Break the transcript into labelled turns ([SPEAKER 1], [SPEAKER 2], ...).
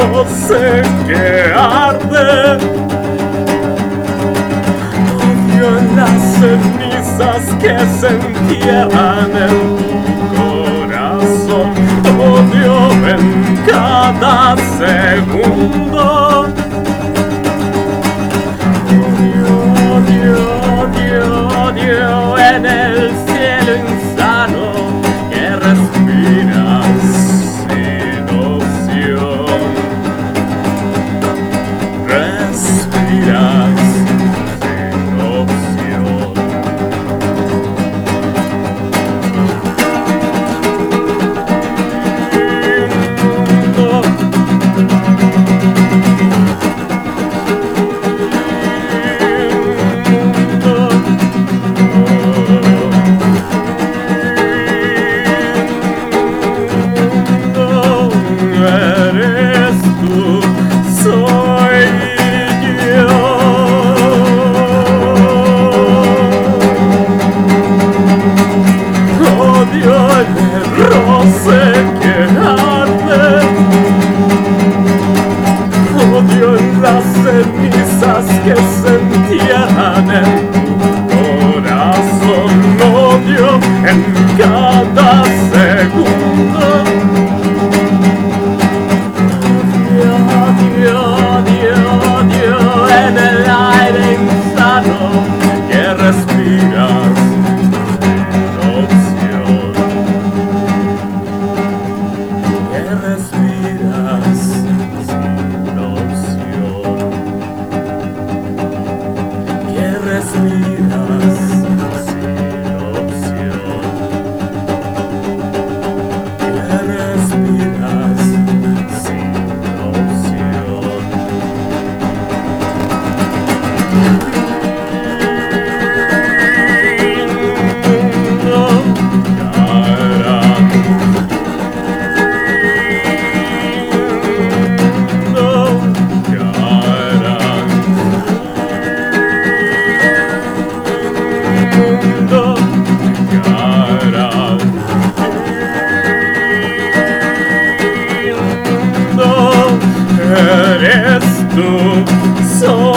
[SPEAKER 1] sé que arde. Odio las cenizas que se entierran en tu corazón. Odio en cada segundo. Odio en el cielo insano que respiras sin opción. Respiras sin opción. Eres tú, soy yo. Odio el roce que arde. Odio las cenizas que se entierran en tu corazón. Odio en cada segundo. Odio en el aire insano que respiras sin opción. Que respiras sin opción. Que respiras sin opción. Que respiras sin opción. Eres tú, soy